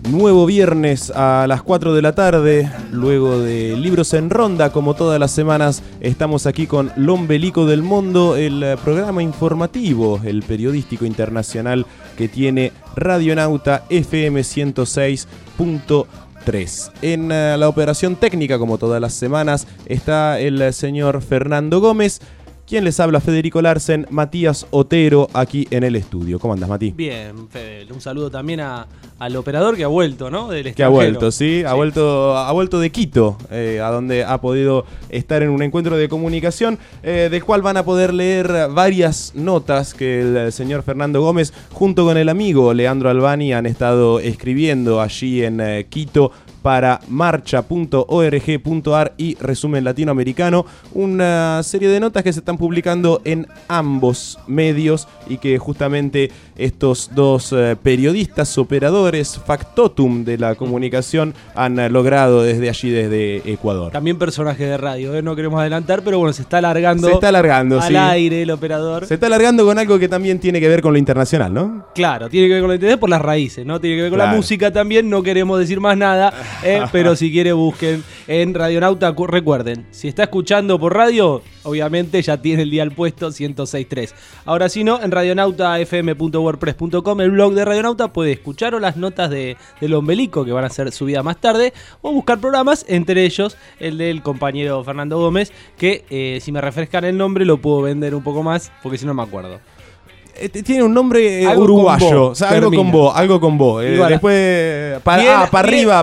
Nuevo viernes a las 4 de la tarde, luego de Libros en Ronda, como todas las semanas, estamos aquí con L'Ombelico del Mundo, el programa informativo, el periodístico internacional que tiene Radionauta FM 106.3. En la operación técnica, como todas las semanas, está el señor Fernando Gómez. ¿Quién les habla? Federico Larsen, Matías Otero, aquí en el estudio. ¿Cómo andas, Mati? Bien, Fede. Un saludo también al operador que ha vuelto, ¿no? Del extranjero. Que ha vuelto, sí. Ha vuelto de Quito, a donde ha podido estar en un encuentro de comunicación, del cual van a poder leer varias notas que el señor Fernando Gómez, junto con el amigo Leandro Albani, han estado escribiendo allí en Quito, para marcha.org.ar y Resumen Latinoamericano, una serie de notas que se están publicando en ambos medios y que justamente estos dos periodistas, operadores, factotum de la comunicación, han logrado desde allí, desde Ecuador. También personaje de radio, no queremos adelantar, pero bueno, se está alargando al sí. aire el operador. Se está alargando con algo que también tiene que ver con lo internacional, ¿no? Claro, tiene que ver con lo internacional por las raíces, ¿no? Tiene que ver con la música también, no queremos decir más nada. Pero si quiere busquen en Radionauta. Recuerden, si está escuchando por radio, obviamente ya tiene el dial puesto 106.3. Ahora si no, en radionautafm.wordpress.com, el blog de Radionauta, puede escuchar o las notas del Ombelico que van a ser subidas más tarde, o buscar programas, entre ellos el del compañero Fernando Gómez, que si me refrescan el nombre lo puedo vender un poco más, porque si no me acuerdo. Tiene un nombre algo uruguayo, con o sea, algo con vos. Después, para arriba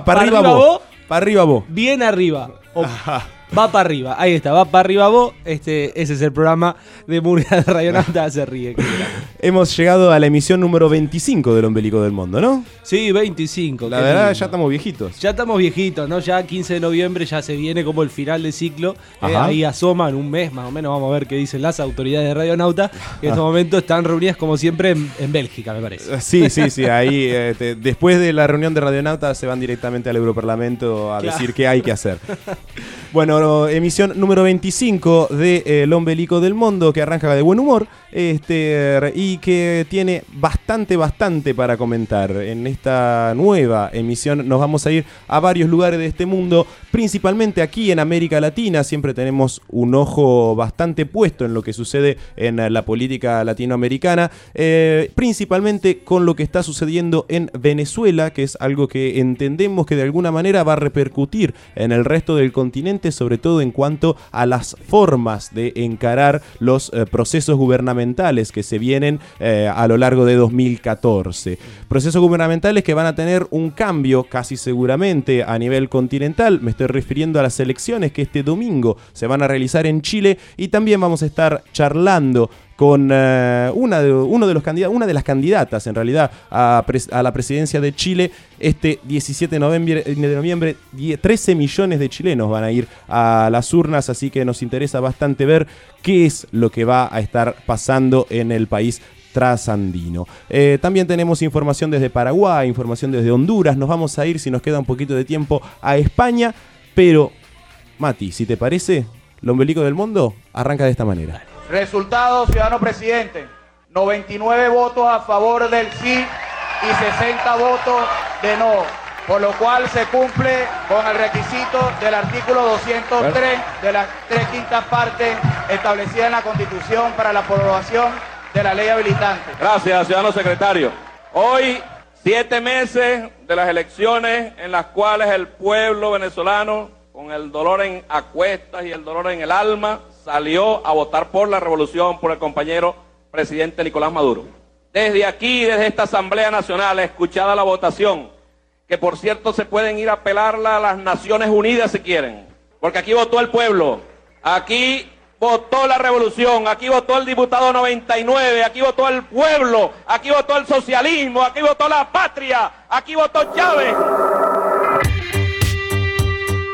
vos. Bien arriba. Va para arriba, ahí está, va para arriba vos. Ese es el programa de Murga de Radionauta, se ríe. Hemos llegado a la emisión número 25 del Ombelico del Mundo, ¿no? Sí, 25. La verdad, ya estamos viejitos. Ya estamos viejitos, ¿no? Ya 15 de noviembre ya se viene como el final del ciclo. Ahí asoma en un mes más o menos, vamos a ver qué dicen las autoridades de Radionauta, que en este momento están reunidas como siempre en Bélgica, me parece. Sí, ahí después de la reunión de Radionauta se van directamente al Europarlamento a decir qué hay que hacer. Bueno, emisión número 25 de El Ombelico del Mundo, que arranca de buen humor y que tiene bastante para comentar. En esta nueva emisión nos vamos a ir a varios lugares de este mundo, principalmente aquí en América Latina. Siempre tenemos un ojo bastante puesto en lo que sucede en la política latinoamericana, principalmente con lo que está sucediendo en Venezuela, que es algo que entendemos que de alguna manera va a repercutir en el resto del continente, sobre todo en cuanto a las formas de encarar los procesos gubernamentales que se vienen a lo largo de 2014. Procesos gubernamentales que van a tener un cambio casi seguramente a nivel continental. Me estoy refiriendo a las elecciones que este domingo se van a realizar en Chile, y también vamos a estar charlando con una de las candidatas en realidad a la presidencia de Chile. Este 17 de noviembre 13 millones de chilenos van a ir a las urnas, así que nos interesa bastante ver qué es lo que va a estar pasando en el país trasandino. También tenemos información desde Paraguay, información desde Honduras. Nos vamos a ir, si nos queda un poquito de tiempo, a España, pero Mati, si te parece, el Ombelico del Mundo arranca de esta manera. Resultado, ciudadano presidente: 99 votos a favor del sí y 60 votos de no, por lo cual se cumple con el requisito del artículo 203 de las 3/5 partes establecida en la Constitución para la aprobación de la ley habilitante. Gracias, ciudadano secretario. Hoy, 7 meses de las elecciones en las cuales el pueblo venezolano, con el dolor en a cuestas y el dolor en el alma, salió a votar por la revolución, por el compañero presidente Nicolás Maduro. Desde aquí, desde esta Asamblea Nacional, escuchada la votación, que por cierto se pueden ir a apelarla a las Naciones Unidas si quieren, porque aquí votó el pueblo, aquí votó la revolución, aquí votó el diputado 99, aquí votó el pueblo, aquí votó el socialismo, aquí votó la patria, aquí votó Chávez.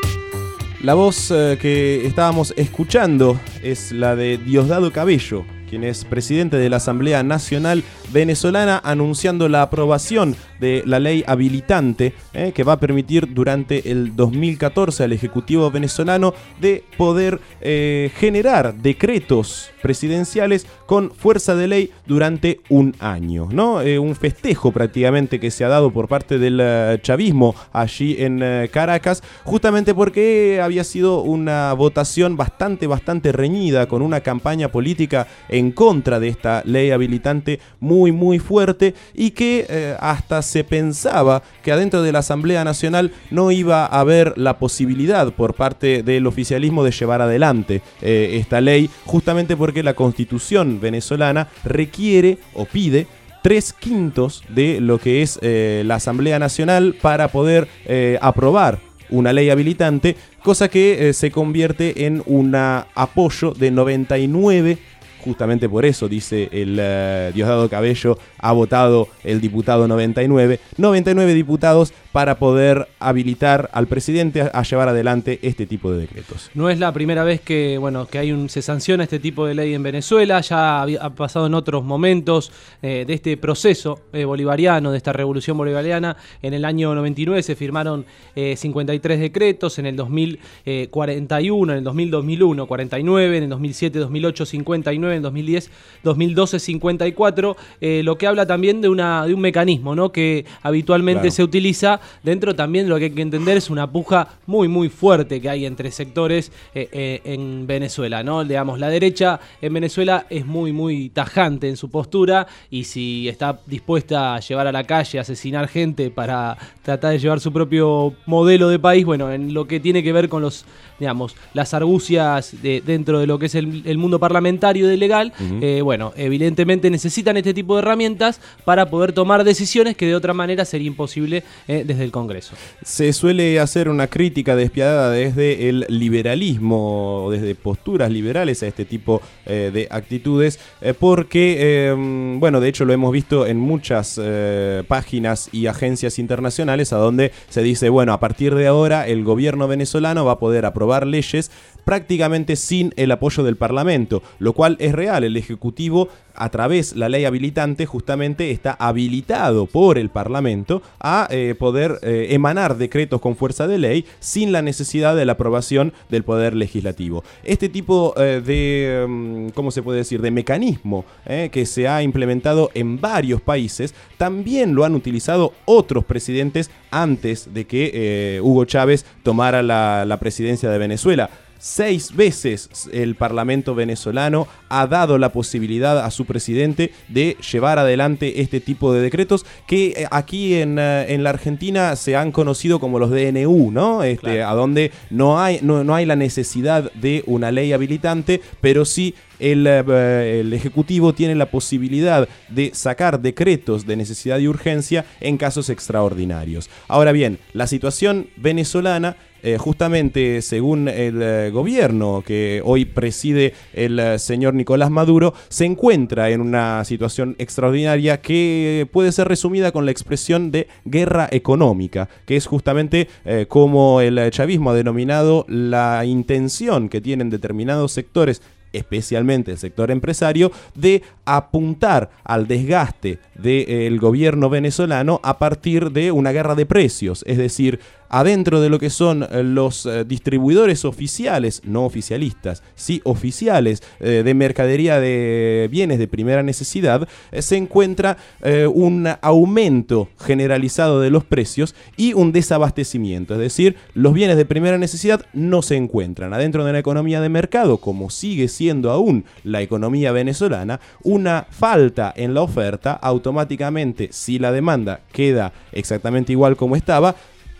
La voz que estábamos escuchando es la de Diosdado Cabello, quien es presidente de la Asamblea Nacional Venezolana, anunciando la aprobación de la ley habilitante que va a permitir durante el 2014 al Ejecutivo venezolano de poder generar decretos presidenciales con fuerza de ley durante un año, ¿no? Un festejo prácticamente que se ha dado por parte del chavismo allí en Caracas, justamente porque había sido una votación bastante reñida, con una campaña política en contra de esta ley habilitante muy fuerte, y que hasta se pensaba que adentro de la Asamblea Nacional no iba a haber la posibilidad por parte del oficialismo de llevar adelante esta ley, justamente porque la Constitución venezolana requiere o pide 3/5 de lo que es la Asamblea Nacional para poder aprobar una ley habilitante, cosa que se convierte en un apoyo de 99. Justamente por eso, dice el Diosdado Cabello, ha votado el diputado 99 diputados para poder habilitar al presidente a llevar adelante este tipo de decretos. No es la primera vez que se sanciona este tipo de ley en Venezuela, ya ha pasado en otros momentos de este proceso bolivariano, de esta revolución bolivariana. En el año 99 se firmaron 53 decretos, en el 2000 41, en el 2001 49, en el 2007, 2008 59, en el 2010, 2012 54, lo que habla también de un mecanismo, ¿no?, que habitualmente se utiliza. Dentro también lo que hay que entender es una puja muy fuerte que hay entre sectores en Venezuela, ¿no? Digamos, la derecha en Venezuela es muy tajante en su postura, y si está dispuesta a llevar a la calle, a asesinar gente para tratar de llevar su propio modelo de país, bueno, en lo que tiene que ver con las argucias dentro de lo que es el mundo parlamentario y legal, bueno, evidentemente necesitan este tipo de herramientas para poder tomar decisiones que de otra manera sería imposible desde el Congreso. Se suele hacer una crítica despiadada desde el liberalismo, desde posturas liberales a este tipo de actitudes, porque, bueno, de hecho lo hemos visto en muchas páginas y agencias internacionales, a donde se dice, bueno, a partir de ahora el gobierno venezolano va a poder aprobar leyes prácticamente sin el apoyo del Parlamento, lo cual es real. El Ejecutivo, a través de la ley habilitante, justamente está habilitado por el Parlamento a poder emanar decretos con fuerza de ley sin la necesidad de la aprobación del Poder Legislativo. Este tipo ¿cómo se puede decir?, de mecanismo que se ha implementado en varios países, también lo han utilizado otros presidentes antes de que Hugo Chávez tomara la presidencia de Venezuela. 6 veces el Parlamento venezolano ha dado la posibilidad a su presidente de llevar adelante este tipo de decretos que aquí en la Argentina se han conocido como los DNU, ¿no? Claro. A donde no hay la necesidad de una ley habilitante, pero sí el Ejecutivo tiene la posibilidad de sacar decretos de necesidad y urgencia en casos extraordinarios. Ahora bien, la situación venezolana, justamente según el gobierno que hoy preside el señor Nicolás Maduro, se encuentra en una situación extraordinaria que puede ser resumida con la expresión de guerra económica, que es justamente como el chavismo ha denominado la intención que tienen determinados sectores, especialmente el sector empresario, de apuntar al desgaste del gobierno venezolano a partir de una guerra de precios, es decir, adentro de lo que son los distribuidores oficiales, no oficialistas, sí oficiales de mercadería de bienes de primera necesidad, se encuentra un aumento generalizado de los precios y un desabastecimiento, es decir, los bienes de primera necesidad no se encuentran. Adentro de una economía de mercado, como sigue siendo aún la economía venezolana, una falta en la oferta, automáticamente, si la demanda queda exactamente igual como estaba,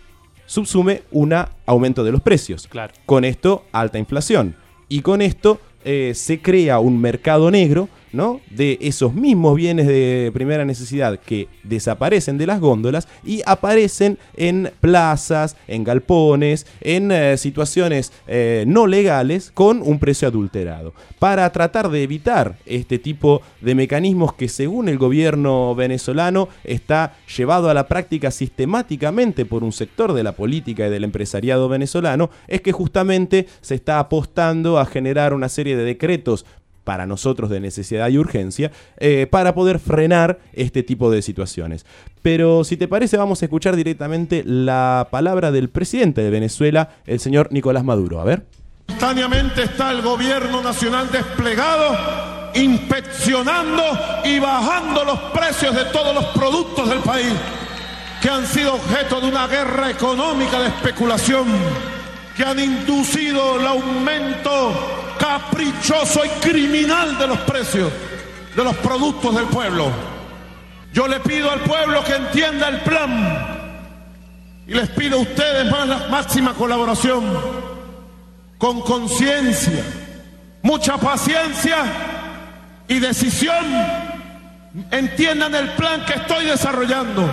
subsume un aumento de los precios. Claro. Con esto, alta inflación. Y con esto se crea un mercado negro, ¿no?, de esos mismos bienes de primera necesidad que desaparecen de las góndolas y aparecen en plazas, en galpones, en situaciones no legales con un precio adulterado. Para tratar de evitar este tipo de mecanismos que, según el gobierno venezolano, está llevado a la práctica sistemáticamente por un sector de la política y del empresariado venezolano, es que justamente se está apostando a generar una serie de decretos para nosotros de necesidad y urgencia, para poder frenar este tipo de situaciones. Pero si te parece, vamos a escuchar directamente la palabra del presidente de Venezuela, el señor Nicolás Maduro. A ver. Simultáneamente está el gobierno nacional desplegado, inspeccionando y bajando los precios de todos los productos del país, que han sido objeto de una guerra económica de especulación, que han inducido el aumento caprichoso y criminal de los precios de los productos del pueblo. Yo le pido al pueblo que entienda el plan y les pido a ustedes la máxima colaboración, con conciencia, mucha paciencia y decisión. Entiendan el plan que estoy desarrollando.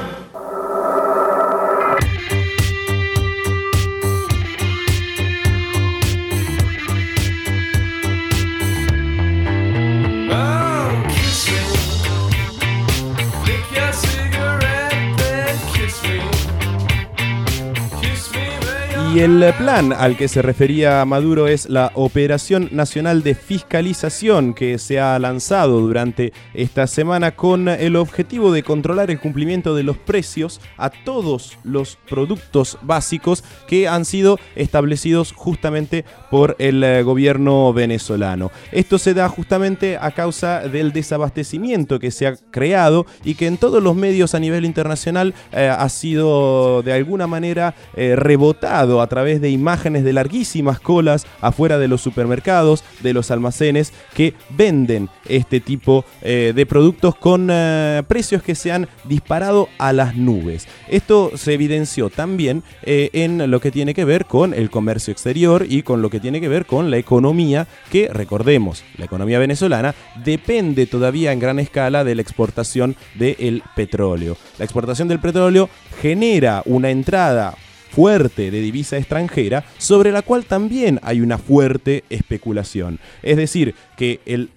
Y el plan al que se refería Maduro es la Operación Nacional de Fiscalización, que se ha lanzado durante esta semana con el objetivo de controlar el cumplimiento de los precios a todos los productos básicos que han sido establecidos justamente por el gobierno venezolano. Esto se da justamente a causa del desabastecimiento que se ha creado y que en todos los medios a nivel internacional ha sido de alguna manera rebotado a través de imágenes de larguísimas colas afuera de los supermercados, de los almacenes que venden este tipo de productos con precios que se han disparado a las nubes. Esto se evidenció también en lo que tiene que ver con el comercio exterior y con lo que tiene que ver con la economía, que recordemos, la economía venezolana depende todavía en gran escala de la exportación del petróleo. La exportación del petróleo genera una entrada fuerte de divisa extranjera, sobre la cual también hay una fuerte especulación. Es decir, que el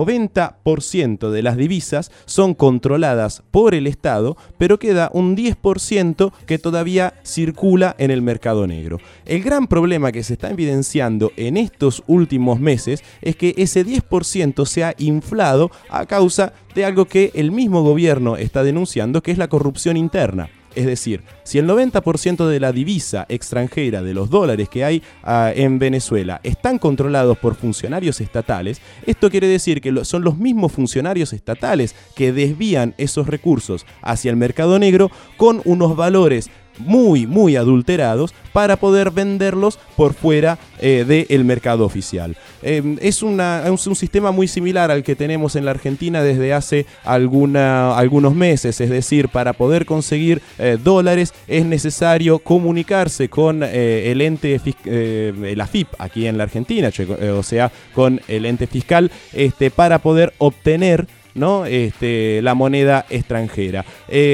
90% de las divisas son controladas por el Estado, pero queda un 10% que todavía circula en el mercado negro. El gran problema que se está evidenciando en estos últimos meses es que ese 10% se ha inflado a causa de algo que el mismo gobierno está denunciando, que es la corrupción interna. Es decir, si el 90% de la divisa extranjera, de los dólares que hay en Venezuela, están controlados por funcionarios estatales, esto quiere decir que son los mismos funcionarios estatales que desvían esos recursos hacia el mercado negro con unos valores muy adulterados para poder venderlos por fuera del mercado oficial. Es un sistema muy similar al que tenemos en la Argentina desde hace algunos meses. Es decir, para poder conseguir dólares es necesario comunicarse con el ente el AFIP aquí en la Argentina, o sea, con el ente fiscal, para poder obtener, ¿no? La moneda extranjera.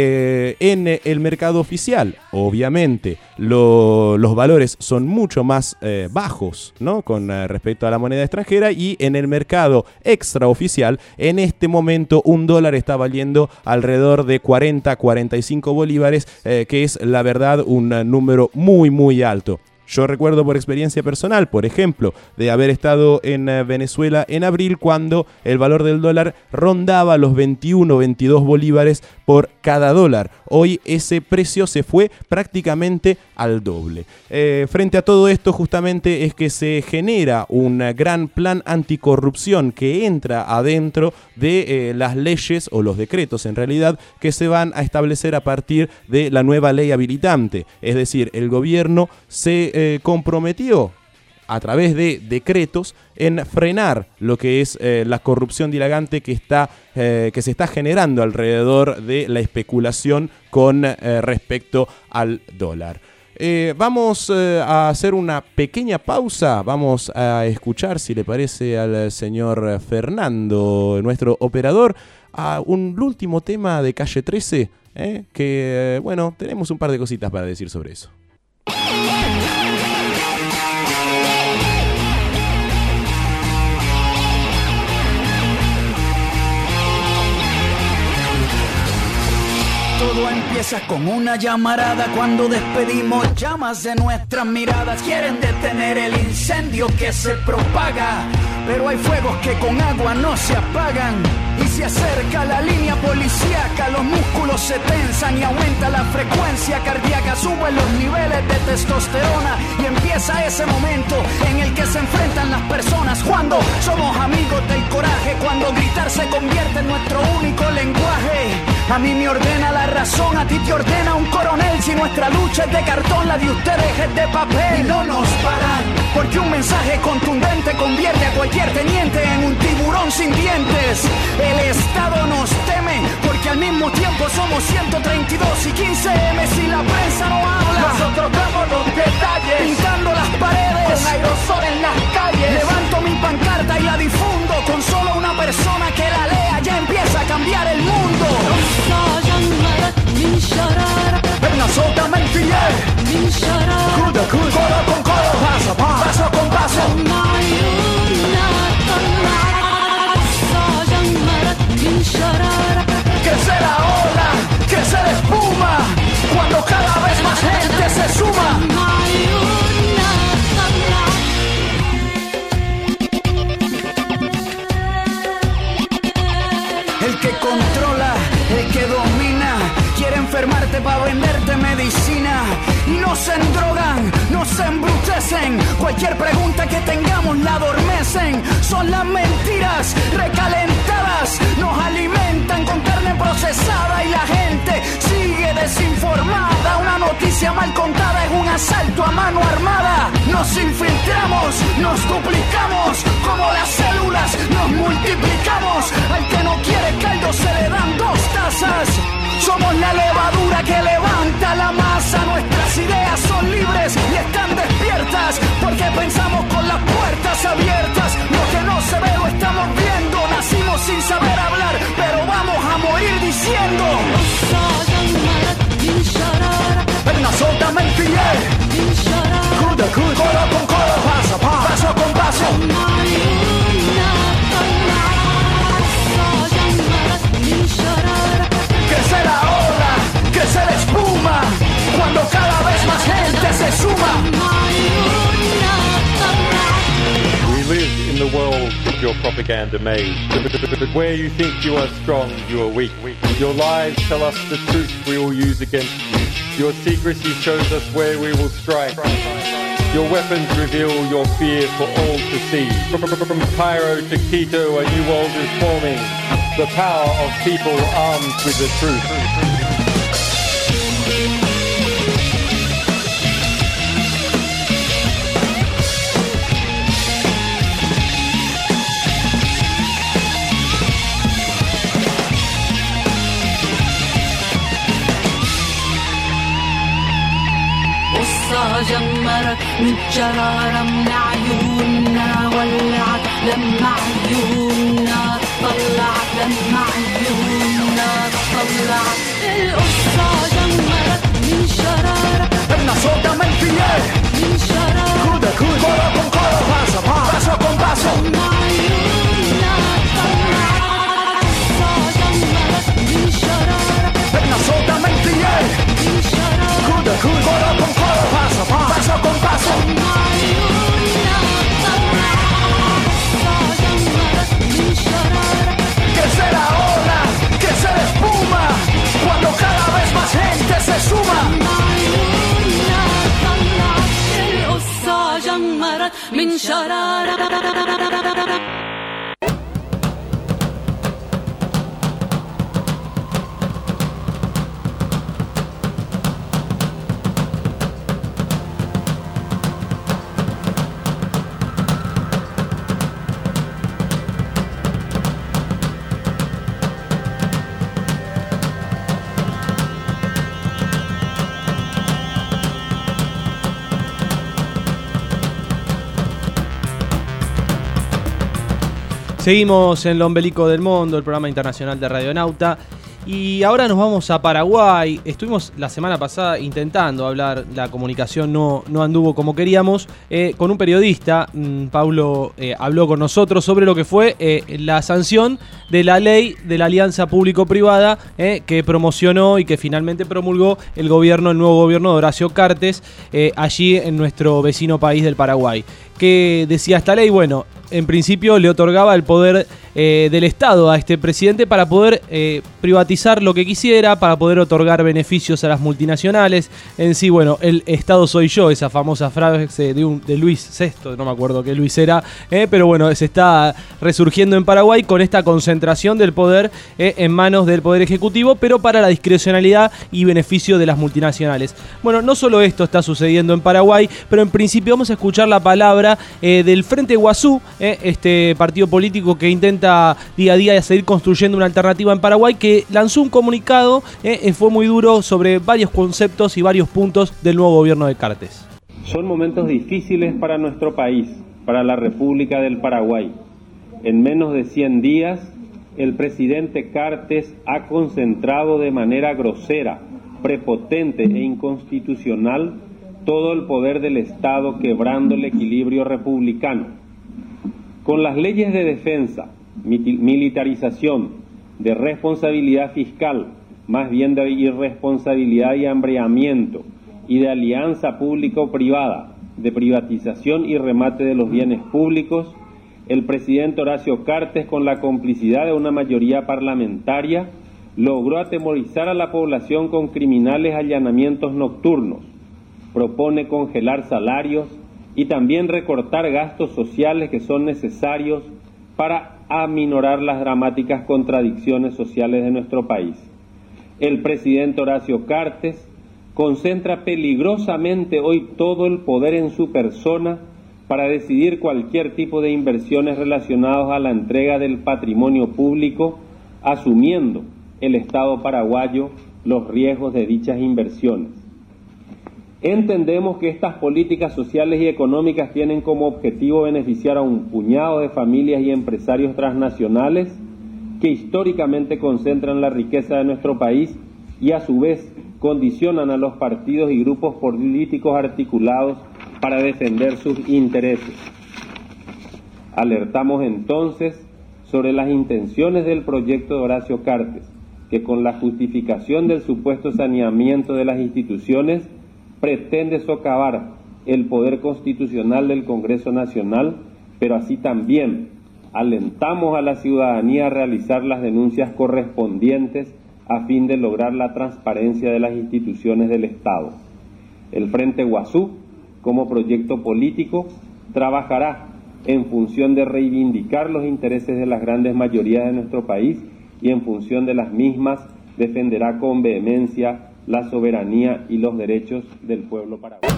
En el mercado oficial, obviamente, los valores son mucho más bajos, ¿no? Con respecto a la moneda extranjera, y en el mercado extraoficial, en este momento, un dólar está valiendo alrededor de 40-45 bolívares, que es, la verdad, un número muy alto. Yo recuerdo por experiencia personal, por ejemplo, de haber estado en Venezuela en abril, cuando el valor del dólar rondaba los 21-22 bolívares por cada dólar. Hoy ese precio se fue prácticamente al doble. Frente a todo esto, justamente es que se genera un gran plan anticorrupción que entra adentro de las leyes, o los decretos en realidad, que se van a establecer a partir de la nueva ley habilitante. Es decir, el gobierno se comprometió a través de decretos en frenar lo que es la corrupción dilagante que se está generando alrededor de la especulación con respecto al dólar. Vamos a hacer una pequeña pausa. Vamos a escuchar, si le parece al señor Fernando, nuestro operador, a un último tema de Calle 13, que bueno, tenemos un par de cositas para decir sobre eso. Todo empieza con una llamarada, cuando despedimos llamas de nuestras miradas. Quieren detener el incendio que se propaga, pero hay fuegos que con agua no se apagan. Y se acerca la línea policíaca, los músculos se tensan y aumenta la frecuencia cardíaca, suben los niveles de testosterona y empieza ese momento en el que se enfrentan las personas. Cuando somos amigos del coraje, cuando gritar se convierte en nuestro único lenguaje. A mí me ordena la razón, a ti te ordena un coronel. Si nuestra lucha es de cartón, la de ustedes es de papel. Y no nos paran, porque un mensaje contundente convierte a cualquier teniente en un tiburón sin dientes. El Estado nos teme, porque al mismo tiempo somos 132 y 15M. Si la prensa no habla, nosotros damos los detalles, pintando las paredes con aerosol en las calles. Levanto mi pancarta y la difundo, con solo una persona que la lea ya empieza a cambiar el mundo. Absolutamente codo con codo, paso con paso. Crece la ola, crece la espuma, cuando cada vez más gente se suma. El que controla, el que domina, quiere enfermarte para venderte medicina. Y no se endrogan, no se embrutecen, cualquier pregunta que tengamos la adormecen. Son las mentiras recalentadas, nos alimentan con carne procesada y la gente sigue desinformada. Una noticia mal contada es un asalto a mano armada. Nos infiltramos, nos duplicamos, como las células nos multiplicamos. Al que no quiere caldo se le dan 2 tazas. Somos la levadura que levanta la masa. Nuestras ideas son libres y están despiertas, porque pensamos con las puertas abiertas. Lo que no se ve lo estamos viendo. Nacimos sin saber hablar, pero vamos a morir diciendo. Absolutamente codo con codo, paso con paso. Crece la ola, crece la espuma, cuando cada vez más gente se suma. We live in the world of your propaganda maze. But where you think you are strong, you are weak. Your lies tell us the truth we will use against you. Your secrecy shows us where we will strike. Your weapons reveal your fear for all to see. From Cairo to Quito, a new world is forming. The power of people armed with the truth. جمرت من جرارة من عيوننا ولعت لما عيوننا طلعت لما عيوننا طلعت القصة جمرت من شرارة Absolutamente من شرارة codo con codo, paso con paso. لما عيوننا طلعت القصة جمرت من شرارة Absolutamente من شرارة codo con codo, paso con paso. Crece la ola, crece la espuma, cuando cada vez más gente se suma. من شرارة Seguimos en Lo Ombelico del Mundo, el programa internacional de Radionauta. Y ahora nos vamos a Paraguay. Estuvimos la semana pasada intentando hablar, la comunicación no anduvo como queríamos, con un periodista. Paulo habló con nosotros sobre lo que fue la sanción de la ley de la alianza público-privada que promocionó y que finalmente promulgó el nuevo gobierno de Horacio Cartes allí en nuestro vecino país del Paraguay. ¿Qué decía esta ley? Bueno, en principio le otorgaba el poder del Estado a este presidente para poder privatizar lo que quisiera, para poder otorgar beneficios a las multinacionales. En sí, bueno, el Estado soy yo, esa famosa frase de Luis VI, no me acuerdo qué Luis era, pero bueno, se está resurgiendo en Paraguay con esta concentración del poder en manos del Poder Ejecutivo, pero para la discrecionalidad y beneficio de las multinacionales. Bueno, no solo esto está sucediendo en Paraguay, pero en principio vamos a escuchar la palabra del Frente Guazú, este partido político que intenta día a día seguir construyendo una alternativa en Paraguay, que lanzó un comunicado, fue muy duro sobre varios conceptos y varios puntos del nuevo gobierno de Cartes. Son momentos difíciles para nuestro país, para la República del Paraguay. En menos de 100 días, el presidente Cartes ha concentrado de manera grosera, prepotente e inconstitucional todo el poder del Estado, quebrando el equilibrio republicano. Con las leyes de defensa, militarización, de responsabilidad fiscal, más bien de irresponsabilidad y hambreamiento, y de alianza público-privada, de privatización y remate de los bienes públicos, el presidente Horacio Cartes, con la complicidad de una mayoría parlamentaria, logró atemorizar a la población con criminales allanamientos nocturnos, propone congelar salarios y también recortar gastos sociales que son necesarios para aminorar las dramáticas contradicciones sociales de nuestro país. El presidente Horacio Cartes concentra peligrosamente hoy todo el poder en su persona para decidir cualquier tipo de inversiones relacionadas a la entrega del patrimonio público, asumiendo el Estado paraguayo los riesgos de dichas inversiones. Entendemos que estas políticas sociales y económicas tienen como objetivo beneficiar a un puñado de familias y empresarios transnacionales que históricamente concentran la riqueza de nuestro país y a su vez condicionan a los partidos y grupos políticos articulados para defender sus intereses. Alertamos entonces sobre las intenciones del proyecto de Horacio Cartes, que con la justificación del supuesto saneamiento de las instituciones pretende socavar el poder constitucional del Congreso Nacional, pero así también alentamos a la ciudadanía a realizar las denuncias correspondientes a fin de lograr la transparencia de las instituciones del Estado. El Frente Guazú, como proyecto político, trabajará en función de reivindicar los intereses de las grandes mayorías de nuestro país y en función de las mismas defenderá con vehemencia la soberanía y los derechos del pueblo paraguayo.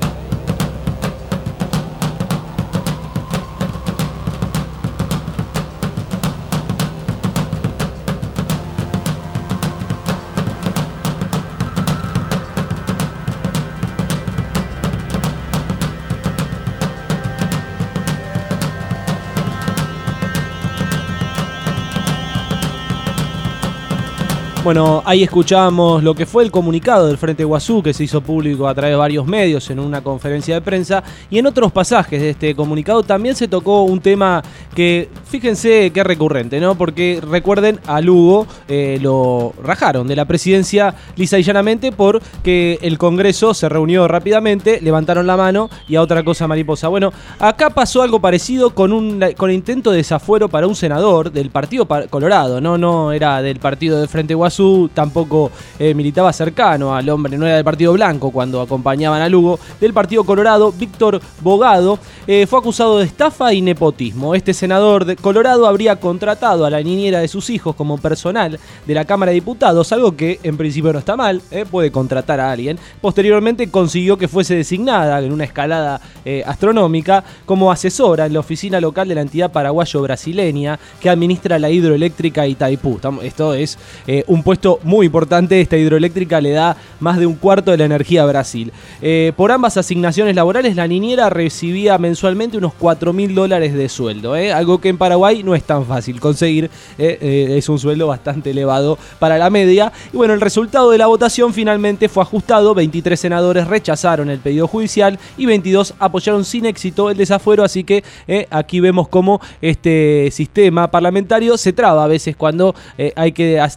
Bueno, ahí escuchábamos lo que fue el comunicado del Frente Guazú, que se hizo público a través de varios medios en una conferencia de prensa, y en otros pasajes de este comunicado también se tocó un tema que, fíjense que es recurrente, ¿no? Porque recuerden, a Lugo lo rajaron de la presidencia lisa y llanamente porque el Congreso se reunió rápidamente, levantaron la mano y a otra cosa mariposa. Bueno, acá pasó algo parecido con intento de desafuero para un senador del Partido Colorado, no era del partido del Frente Guazú, tampoco militaba cercano al hombre, no era del Partido Blanco cuando acompañaban a Lugo, del Partido Colorado. Víctor Bogado fue acusado de estafa y nepotismo. Este senador de Colorado habría contratado a la niñera de sus hijos como personal de la Cámara de Diputados, algo que en principio no está mal, puede contratar a alguien. Posteriormente consiguió que fuese designada en una escalada astronómica como asesora en la oficina local de la entidad paraguayo-brasileña que administra la hidroeléctrica Itaipú. Esto es un puesto muy importante. Esta hidroeléctrica le da más de un cuarto de la energía a Brasil. Por ambas asignaciones laborales, la niñera recibía mensualmente unos $4.000 de sueldo, algo que en Paraguay no es tan fácil conseguir. Es un sueldo bastante elevado para la media. Y bueno, el resultado de la votación finalmente fue ajustado. 23 senadores rechazaron el pedido judicial y 22 apoyaron sin éxito el desafuero. Así que aquí vemos cómo este sistema parlamentario se traba a veces cuando hay que lograr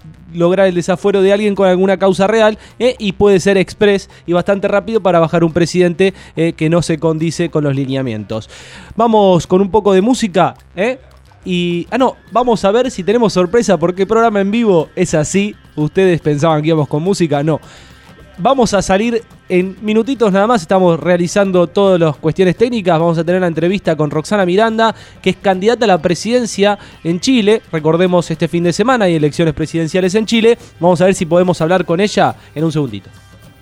lograr el desafuero de alguien con alguna causa real, y puede ser express y bastante rápido para bajar un presidente que no se condice con los lineamientos. Vamos con un poco de música, vamos a ver si tenemos sorpresa, porque el programa en vivo es así. Ustedes pensaban que íbamos con música, no. Vamos a salir en minutitos nada más, estamos realizando todas las cuestiones técnicas. Vamos a tener una entrevista con Roxana Miranda, que es candidata a la presidencia en Chile. Recordemos, este fin de semana hay elecciones presidenciales en Chile. Vamos a ver si podemos hablar con ella en un segundito.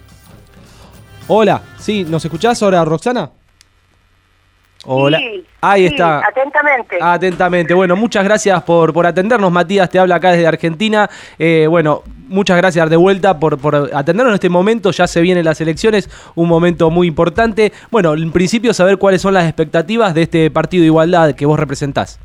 Hola, ¿sí? ¿Nos escuchás ahora, Roxana? Hola. Sí, ahí está. Atentamente. Bueno, muchas gracias por atendernos. Matías te habla acá desde Argentina. Muchas gracias de vuelta por atendernos en este momento. Ya se vienen las elecciones, un momento muy importante. Bueno, en principio saber cuáles son las expectativas de este partido de igualdad que vos representás.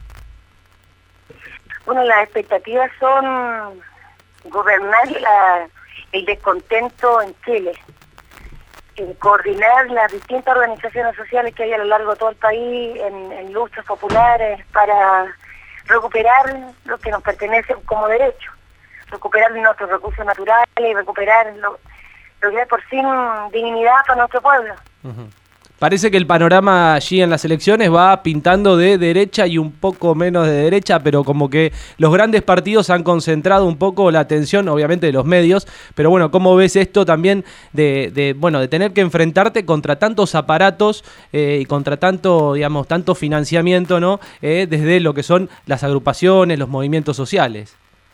Bueno, las expectativas son gobernar el descontento en Chile. Coordinar las distintas organizaciones sociales que hay a lo largo de todo el país en luchas populares para recuperar lo que nos pertenece como derecho, recuperar nuestros recursos naturales y recuperar lo que es por fin dignidad para nuestro pueblo. Uh-huh. Parece que el panorama allí en las elecciones va pintando de derecha y un poco menos de derecha, pero como que los grandes partidos han concentrado un poco la atención, obviamente, de los medios. Pero bueno, ¿cómo ves esto también de tener que enfrentarte contra tantos aparatos y contra tanto financiamiento, ¿no? Desde lo que son las agrupaciones, los movimientos sociales?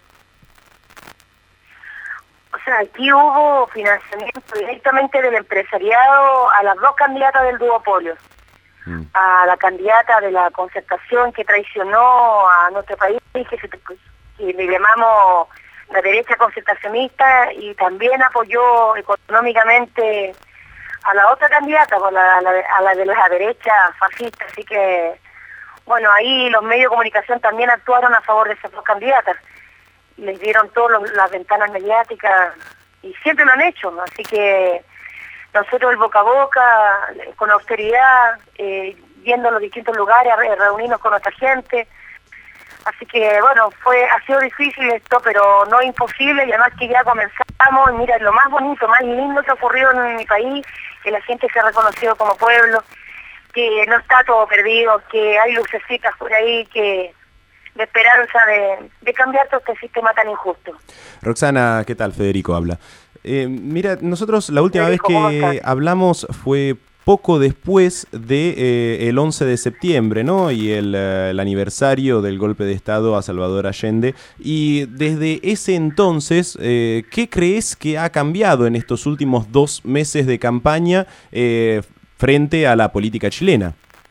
Aquí hubo financiamiento directamente del empresariado a las dos candidatas del duopolio. A la candidata de la concertación que traicionó a nuestro país, que le llamamos la derecha concertacionista, y también apoyó económicamente a la otra candidata, a la de la derecha fascista. Así que, bueno, ahí los medios de comunicación también actuaron a favor de esas dos candidatas. Les dieron todas las ventanas mediáticas y siempre lo han hecho, ¿no? Así que nosotros el boca a boca, con austeridad, yendo a los distintos lugares a reunirnos con nuestra gente. Así que bueno, ha sido difícil esto, pero no imposible, y además que ya comenzamos. Y mira, lo más bonito, más lindo que ha ocurrido en mi país, que la gente se ha reconocido como pueblo, que no está todo perdido, que hay lucecitas por ahí, de esperanza de cambiar todo este sistema tan injusto. Roxana, ¿qué tal? Federico habla. Mira, nosotros la última vez que hablamos fue poco después de el 11 de septiembre, ¿no? Y el aniversario del golpe de Estado a Salvador Allende. Y desde ese entonces, ¿qué crees que ha cambiado en estos últimos 2 meses de campaña frente a la política chilena?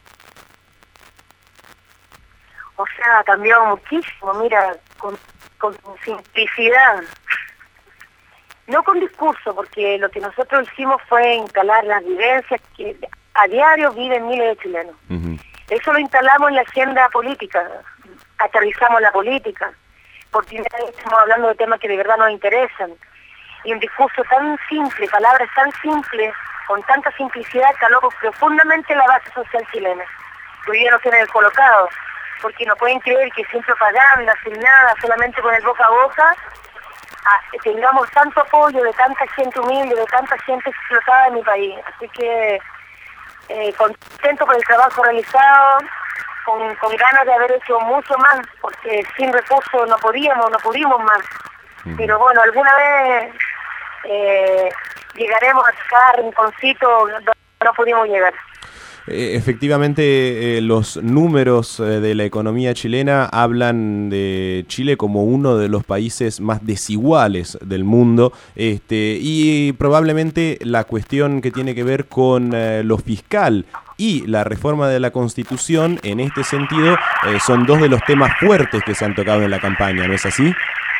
O sea, ha cambiado muchísimo, mira, con simplicidad. No con discurso, porque lo que nosotros hicimos fue instalar las vivencias que a diario viven miles de chilenos. Uh-huh. Eso lo instalamos en la agenda política, aterrizamos la política, porque estamos hablando de temas que de verdad nos interesan. Y un discurso tan simple, palabras tan simples, con tanta simplicidad, caló profundamente la base social chilena, que hoy día no tienen colocado. Porque no pueden creer que sin propaganda, sin nada, solamente con el boca a boca, tengamos tanto apoyo de tanta gente humilde, de tanta gente explotada en mi país. Así que contento por el trabajo realizado, con ganas de haber hecho mucho más, porque sin recursos no pudimos más. Pero bueno, alguna vez llegaremos a sacar rinconcito donde no pudimos llegar. Efectivamente, los números de la economía chilena hablan de Chile como uno de los países más desiguales del mundo, y probablemente la cuestión que tiene que ver con lo fiscal y la reforma de la Constitución, en este sentido, son dos de los temas fuertes que se han tocado en la campaña, ¿no es así?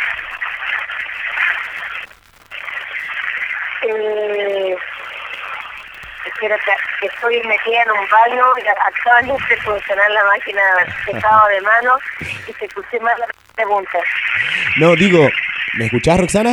Que estoy metida en un baño y acaban de funcionar la máquina de secado de manos y se escuché más la pregunta. No, digo, ¿me escuchás, Roxana?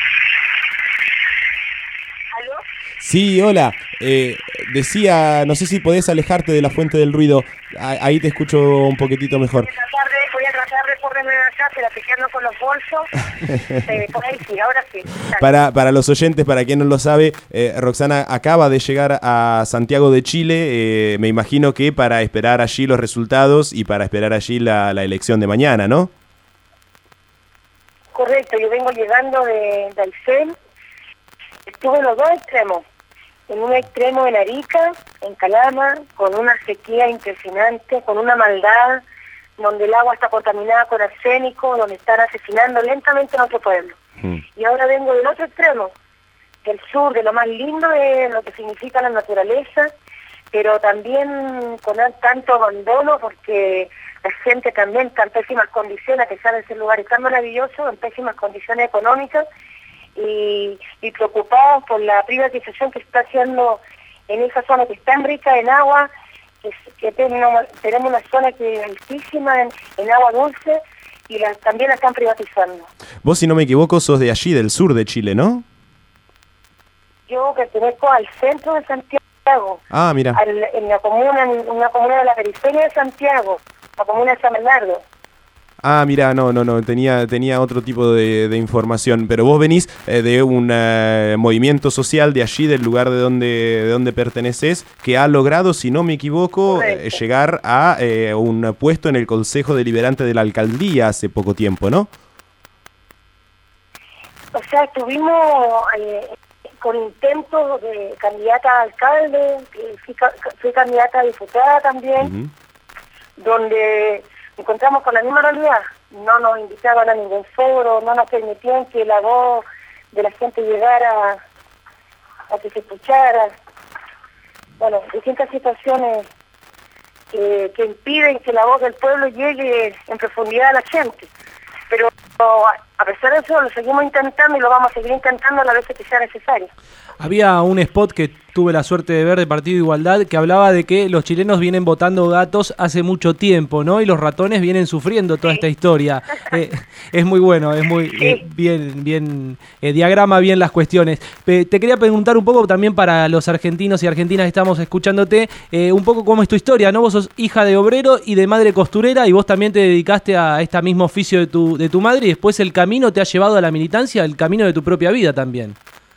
¿Aló? Sí, hola. Decía, no sé si podés alejarte de la fuente del ruido. Ahí te escucho un poquitito mejor. Voy a tratar de ponerme acá flaqueando con los bolsos. Por ahí sí, ahora sí. Para los oyentes, para quien no lo sabe, Roxana acaba de llegar a Santiago de Chile, me imagino que para esperar allí los resultados y para esperar allí la elección de mañana, ¿no? Correcto, yo vengo llegando de Aysén, estuve en los dos extremos, en un extremo en Arica, en Calama, con una sequía impresionante, con una maldad, donde el agua está contaminada con arsénico, donde están asesinando lentamente a nuestro pueblo. Y ahora vengo del otro extremo, del sur, de lo más lindo de lo que significa la naturaleza, pero también con tanto abandono, porque la gente también está en pésimas condiciones, a pesar de ser lugares tan maravillosos, en pésimas condiciones económicas, y preocupados por la privatización que se está haciendo en esa zona que es tan rica en agua, que tenemos una zona que es altísima en agua dulce, y también la están privatizando. Vos, si no me equivoco, sos de allí, del sur de Chile, ¿no? Yo pertenezco al centro de Santiago. Ah, mira. En una comuna de la periferia de Santiago, la comuna de San Bernardo. Ah, mira, no, tenía otro tipo de información, pero vos venís de un movimiento social de allí, del lugar de donde perteneces, que ha logrado, si no me equivoco, llegar a un puesto en el Consejo Deliberante de la Alcaldía hace poco tiempo, ¿no? O sea, estuvimos con intentos de candidata a alcalde, fui candidata a diputada también, donde encontramos con la misma realidad. No nos invitaban a ningún foro, no nos permitían que la voz de la gente llegara a que se escuchara. Bueno, distintas situaciones que impiden que la voz del pueblo llegue en profundidad a la gente. Pero a pesar de eso lo seguimos intentando y lo vamos a seguir intentando a la vez que sea necesario. Había un spot que tuve la suerte de ver de Partido de Igualdad que hablaba de que los chilenos vienen votando gatos hace mucho tiempo, ¿no? Y los ratones vienen sufriendo toda esta historia. Es muy bueno, es muy bien diagrama bien las cuestiones. Te quería preguntar un poco también para los argentinos y argentinas que estamos escuchándote, un poco cómo es tu historia, ¿no? Vos sos hija de obrero y de madre costurera y vos también te dedicaste a este mismo oficio de tu madre y después el camino te ha llevado a la militancia, el camino de tu propia vida también.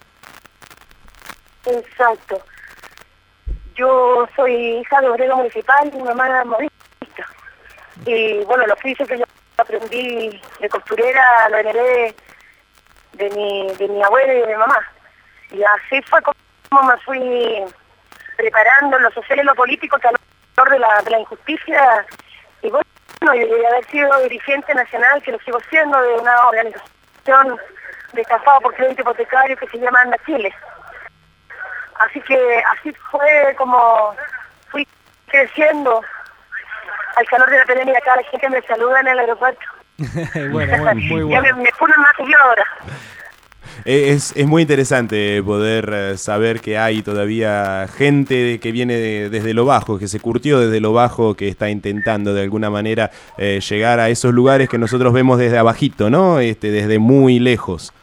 Exacto. Yo soy hija de obrero municipal, mi mamá modista. Y bueno, el oficio que yo aprendí de costurera lo heredé de mi abuela y de mi mamá. Y así fue como me fui preparando en lo social y lo político, alrededor de la injusticia. Y bueno, y de haber sido dirigente nacional, que lo sigo siendo, de una organización de estafado por crédito hipotecario que se llama Anda Chile. Así que así fue como fui creciendo al calor de la pandemia. Acá la gente me saluda en el aeropuerto. Bueno, muy bueno. Ya me ponen más que yo ahora. Es muy interesante poder saber que hay todavía gente que viene desde lo bajo, que se curtió desde lo bajo, que está intentando de alguna manera llegar a esos lugares que nosotros vemos desde abajito, ¿no? Desde muy lejos.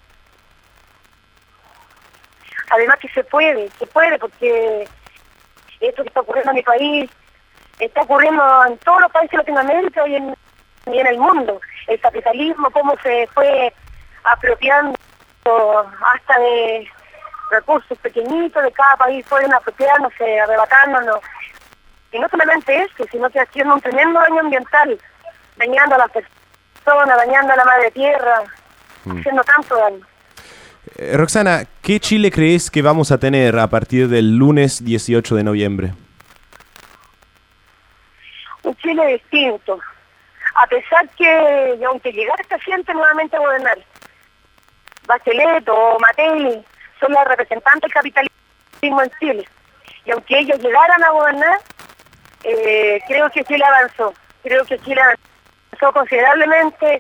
Además que se puede, porque esto que está ocurriendo en mi país está ocurriendo en todos los países de Latinoamérica y en el mundo. El capitalismo, cómo se fue apropiando hasta de recursos pequeñitos de cada país, fueron apropiándose, arrebatándonos. Y no solamente eso, sino que haciendo un tremendo daño ambiental, dañando a las personas, dañando a la madre tierra, haciendo tanto daño. Roxana, ¿qué Chile crees que vamos a tener a partir del lunes 18 de noviembre? Un Chile distinto. A pesar que, aunque llegara esta gente nuevamente a gobernar, Bachelet o Matei son las representantes del capitalismo en Chile. Y aunque ellos llegaran a gobernar, creo que Chile avanzó. Creo que Chile avanzó considerablemente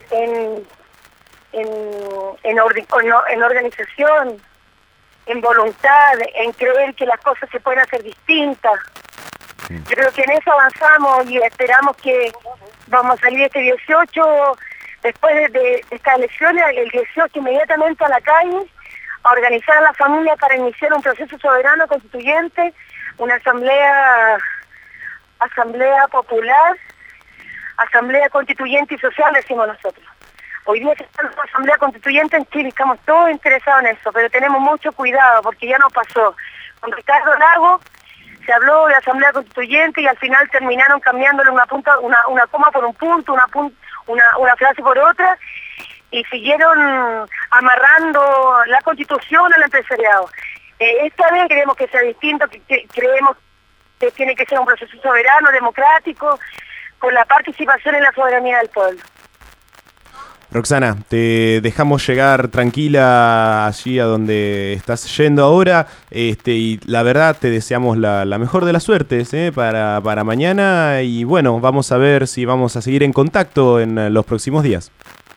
en organización, en voluntad, en creer que las cosas se pueden hacer distintas. Yo creo que en eso avanzamos y esperamos que vamos a salir este 18, después de estas elecciones, el 18 inmediatamente a la calle, a organizar a la familia para iniciar un proceso soberano constituyente, una asamblea popular, asamblea constituyente y social, decimos nosotros. Hoy día se está en la asamblea constituyente en Chile, estamos todos interesados en eso, pero tenemos mucho cuidado porque ya nos pasó. Con Ricardo Lagos se habló de asamblea constituyente y al final terminaron cambiándole una coma por un punto, una frase por otra, y siguieron amarrando la constitución al empresariado. Esta vez creemos que sea distinto, creemos que tiene que ser un proceso soberano, democrático, con la participación en la soberanía del pueblo. Roxana, te dejamos llegar tranquila allí a donde estás yendo ahora, y la verdad te deseamos la mejor de las suertes para mañana, y bueno, vamos a ver si vamos a seguir en contacto en los próximos días.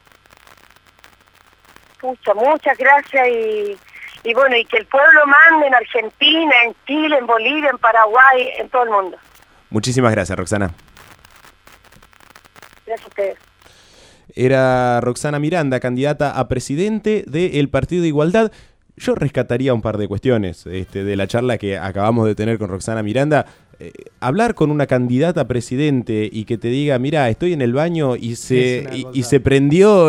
Muchas gracias y bueno, y que el pueblo mande en Argentina, en Chile, en Bolivia, en Paraguay, en todo el mundo. Muchísimas gracias, Roxana. Gracias a ustedes. Era Roxana Miranda, candidata a presidente del Partido de Igualdad. Yo rescataría un par de cuestiones de la charla que acabamos de tener con Roxana Miranda. Hablar con una candidata a presidente y que te diga, mira, estoy en el baño y se prendió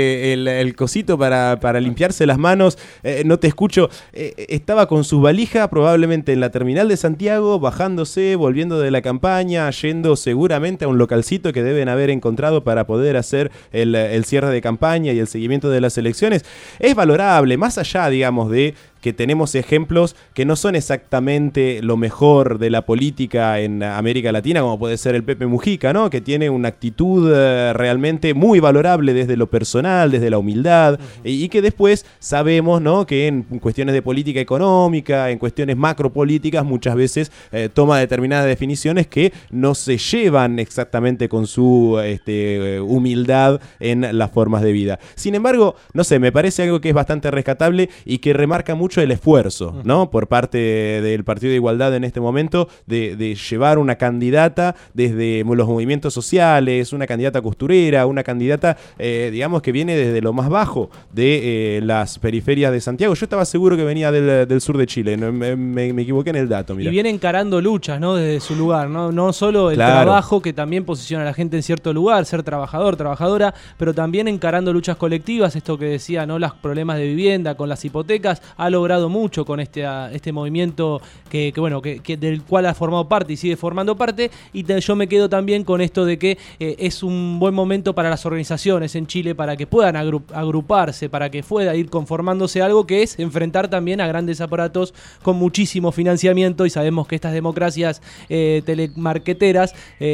el cosito para limpiarse las manos, no te escucho. Estaba con su valija probablemente en la terminal de Santiago, bajándose, volviendo de la campaña, yendo seguramente a un localcito que deben haber encontrado para poder hacer el cierre de campaña y el seguimiento de las elecciones. Es valorable, más allá, digamos, de que tenemos ejemplos que no son exactamente lo mejor de la política en América Latina, como puede ser el Pepe Mujica, ¿no? Que tiene una actitud realmente muy valorable desde lo personal, desde la humildad, y que después sabemos, ¿no?, que en cuestiones de política económica, en cuestiones macropolíticas, muchas veces toma determinadas definiciones que no se llevan exactamente con su humildad en las formas de vida. Sin embargo, no sé, me parece algo que es bastante rescatable y que remarca mucho el esfuerzo, ¿no?, por parte del Partido de Igualdad en este momento de llevar una candidata desde los movimientos sociales, una candidata costurera, una candidata, digamos, que viene desde lo más bajo de las periferias de Santiago. Yo estaba seguro que venía del sur de Chile, me equivoqué en el dato. Mirá. Y viene encarando luchas, ¿no?, desde su lugar, no solo el trabajo, que también posiciona a la gente en cierto lugar, ser trabajador, trabajadora, pero también encarando luchas colectivas, esto que decía, ¿no?, los problemas de vivienda, con las hipotecas. Ha logrado mucho con este movimiento que del cual ha formado parte y sigue formando parte, y yo me quedo también con esto de que es un buen momento para las organizaciones en Chile para que puedan agruparse, para que pueda ir conformándose algo que es enfrentar también a grandes aparatos con muchísimo financiamiento, y sabemos que estas democracias telemarqueteras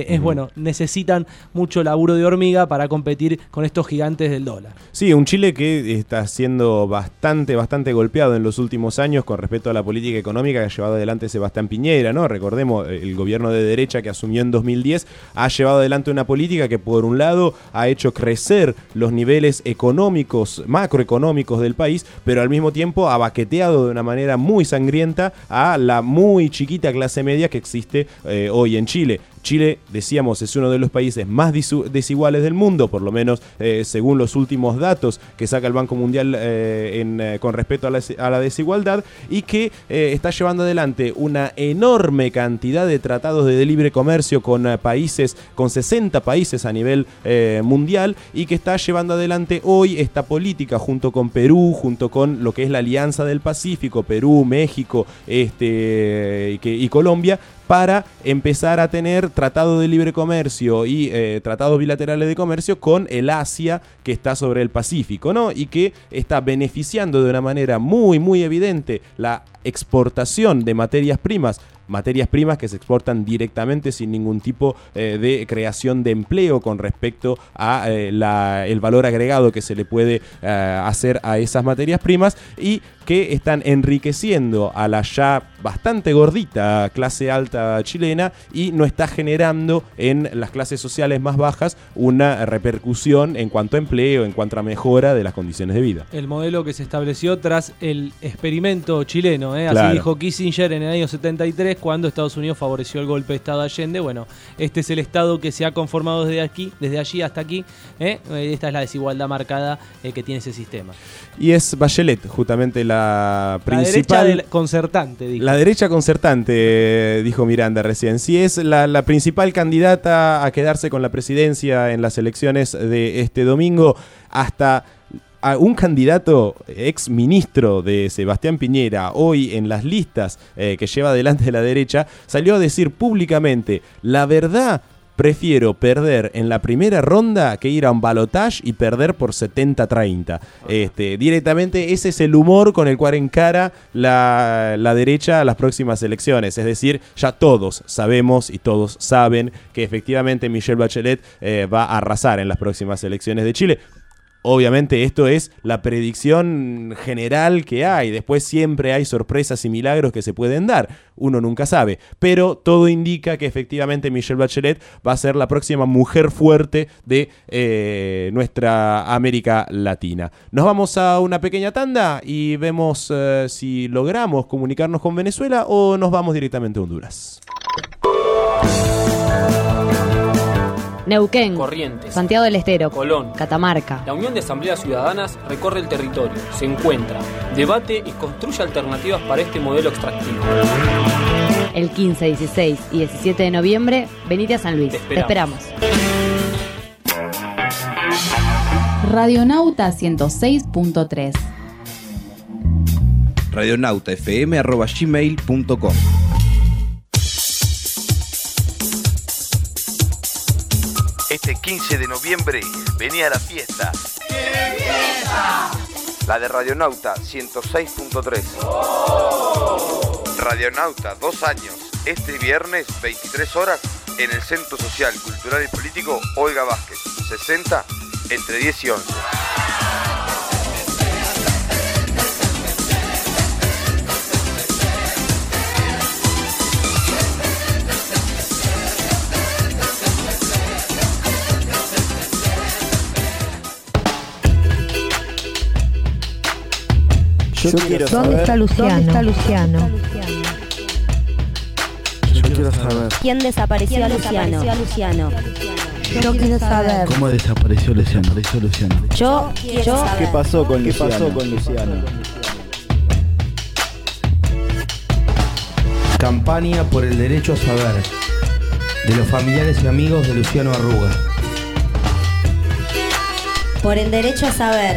necesitan mucho laburo de hormiga para competir con estos gigantes del dólar. Sí, un Chile que está siendo bastante golpeado en los últimos años con respecto a la política económica que ha llevado adelante Sebastián Piñera, ¿no? Recordemos, el gobierno de derecha que asumió en 2010 ha llevado adelante una política que, por un lado, ha hecho crecer los niveles económicos, macroeconómicos del país, pero al mismo tiempo ha baqueteado de una manera muy sangrienta a la muy chiquita clase media que existe hoy en Chile. Chile, decíamos, es uno de los países más desiguales del mundo, por lo menos según los últimos datos que saca el Banco Mundial con respecto a la desigualdad, y que está llevando adelante una enorme cantidad de tratados de libre comercio con 60 países a nivel mundial, y que está llevando adelante hoy esta política junto con Perú, junto con lo que es la Alianza del Pacífico, Perú, México y Colombia, para empezar a tener tratados de libre comercio y tratados bilaterales de comercio con el Asia, que está sobre el Pacífico, ¿no? Y que está beneficiando de una manera muy, muy evidente la exportación de materias primas que se exportan directamente sin ningún tipo de creación de empleo con respecto a el valor agregado que se le puede hacer a esas materias primas, y que están enriqueciendo a la ya bastante gordita clase alta chilena, y no está generando en las clases sociales más bajas una repercusión en cuanto a empleo, en cuanto a mejora de las condiciones de vida. El modelo que se estableció tras el experimento chileno, así claro. Dijo Kissinger en el año 73, cuando Estados Unidos favoreció el golpe de Estado de Allende. Bueno, este es el Estado que se ha conformado desde allí hasta aquí. Esta es la desigualdad marcada que tiene ese sistema. Y es Bachelet justamente la la principal... La derecha concertante, dijo. La derecha concertante, dijo Miranda recién. Sí, es la principal candidata a quedarse con la presidencia en las elecciones de este domingo. Hasta a un candidato ex ministro de Sebastián Piñera, hoy en las listas que lleva adelante la derecha, salió a decir públicamente: la verdad, prefiero perder en la primera ronda que ir a un balotaje y perder por 70-30. Directamente ese es el humor con el cual encara la derecha a las próximas elecciones. Es decir, ya todos sabemos y todos saben que efectivamente Michelle Bachelet va a arrasar en las próximas elecciones de Chile. Obviamente esto es la predicción general que hay. Después siempre hay sorpresas y milagros que se pueden dar. Uno nunca sabe. Pero todo indica que efectivamente Michelle Bachelet va a ser la próxima mujer fuerte de nuestra América Latina. Nos vamos a una pequeña tanda y vemos si logramos comunicarnos con Venezuela o nos vamos directamente a Honduras. Neuquén, Corrientes, Santiago del Estero, Colón, Catamarca. La Unión de Asambleas Ciudadanas recorre el territorio, se encuentra, debate y construye alternativas para este modelo extractivo. El 15, 16 y 17 de noviembre, venite a San Luis. Te esperamos. Radionauta 106.3 radionautafm@gmail.com. Este 15 de noviembre venía la fiesta. ¡Qué fiesta! La de Radionauta 106.3. Radionauta, 2 años. Este viernes, 23 horas, en el Centro Social, Cultural y Político Olga Vázquez. 60, entre 10 y 11. ¿Dónde está Luciano? Yo quiero saber. ¿Quién desapareció a Luciano? Yo quiero saber. ¿Cómo desapareció Luciano? Yo quiero saber. ¿Qué pasó con Luciano? Campaña por el derecho a saber, de los familiares y amigos de Luciano Arruga. Por el derecho a saber.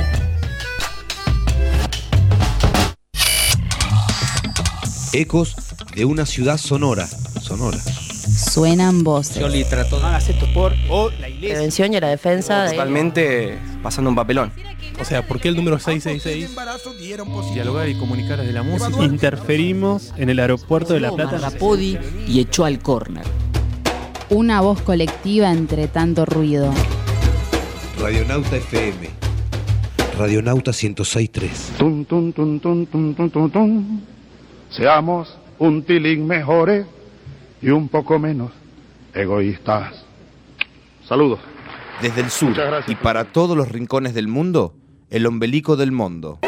Ecos de una ciudad sonora. Suenan voces. Yo le trato de hacer esto por la iglesia. Prevención y la defensa. Totalmente pasando un papelón. O sea, ¿por qué el número 666? Dialogar y comunicar desde la música. Interferimos en el aeropuerto de La Plata. Rapodi y echó al córner. Una voz colectiva entre tanto ruido. Radionauta FM. Radionauta 106.3. Tum, tum, tum, tum, tum, tum, tum, tum. Seamos un tilín mejores y un poco menos egoístas. Saludos. Desde el sur y para todos los rincones del mundo, el ombelico del mundo.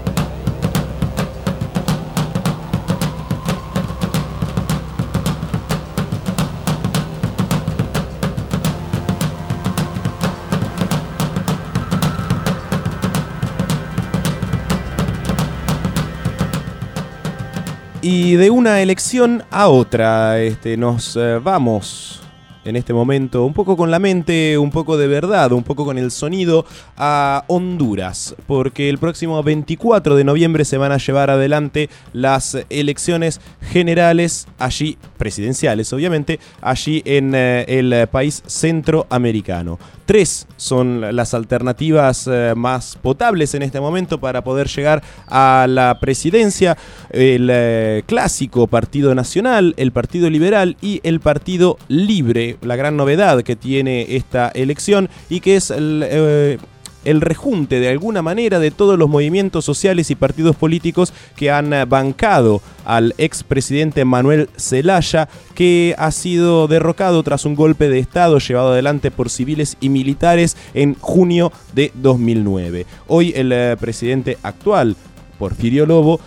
Y de una elección a otra, nos vamos en este momento un poco con la mente, un poco de verdad, un poco con el sonido a Honduras, porque el próximo 24 de noviembre se van a llevar adelante las elecciones generales, allí presidenciales obviamente, allí en el país centroamericano. 3 son las alternativas más potables en este momento para poder llegar a la presidencia: el clásico Partido Nacional, el Partido Liberal y el Partido Libre. La gran novedad que tiene esta elección y que es el rejunte de alguna manera de todos los movimientos sociales y partidos políticos que han bancado al expresidente Manuel Zelaya, que ha sido derrocado tras un golpe de Estado llevado adelante por civiles y militares en junio de 2009. Hoy el presidente actual, Porfirio Lobo,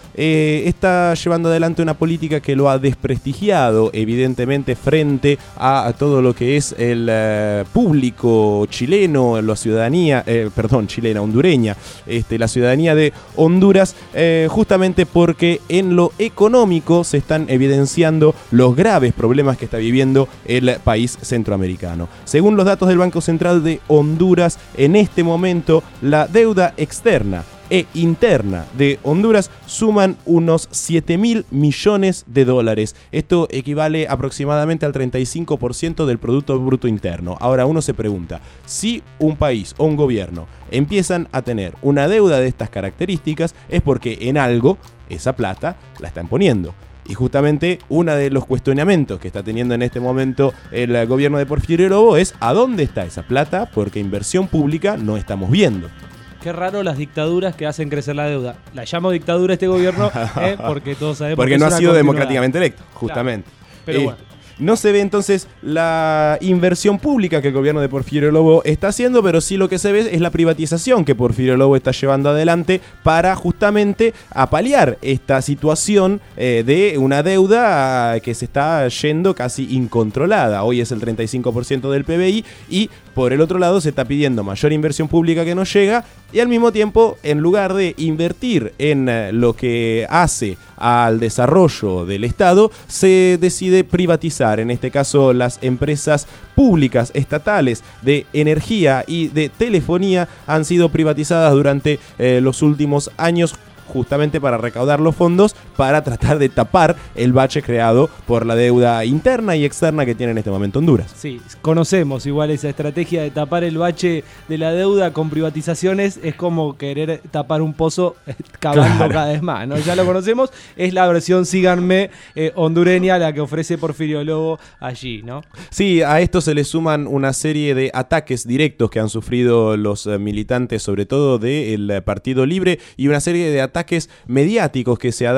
está llevando adelante una política que lo ha desprestigiado evidentemente frente a todo lo que es el público chileno, la ciudadanía, chilena, hondureña, la ciudadanía de Honduras, justamente porque en lo económico se están evidenciando los graves problemas que está viviendo el país centroamericano. Según los datos del Banco Central de Honduras, en este momento la deuda externa e interna de Honduras suman unos 7.000 millones de dólares. Esto equivale aproximadamente al 35% del Producto Bruto Interno. Ahora uno se pregunta, si un país o un gobierno empiezan a tener una deuda de estas características, es porque en algo esa plata la están poniendo. Y justamente uno de los cuestionamientos que está teniendo en este momento el gobierno de Porfirio Lobo es ¿a dónde está esa plata? Porque inversión pública no estamos viendo. Qué raro las dictaduras que hacen crecer la deuda. La llamo dictadura a este gobierno porque todos sabemos porque que no es ha una sido continuidad. democráticamente electo, justamente. Claro. Pero bueno. No se ve entonces la inversión pública que el gobierno de Porfirio Lobo está haciendo, pero sí lo que se ve es la privatización que Porfirio Lobo está llevando adelante para justamente paliar esta situación de una deuda que se está yendo casi incontrolada. Hoy es el 35% del PBI y por el otro lado se está pidiendo mayor inversión pública que no llega y al mismo tiempo, en lugar de invertir en lo que hace al desarrollo del Estado, se decide privatizar, en este caso las empresas públicas estatales de energía y de telefonía han sido privatizadas durante los últimos años, justamente para recaudar los fondos para tratar de tapar el bache creado por la deuda interna y externa que tiene en este momento Honduras. Sí, conocemos igual esa estrategia de tapar el bache de la deuda con privatizaciones, es como querer tapar un pozo cavando cada vez más, ¿no? Ya lo conocemos, es la versión síganme hondureña la que ofrece Porfirio Lobo allí, ¿no? Sí, a esto se le suman una serie de ataques directos que han sufrido los militantes, sobre todo del Partido Libre, y una serie de ataques mediáticos que se han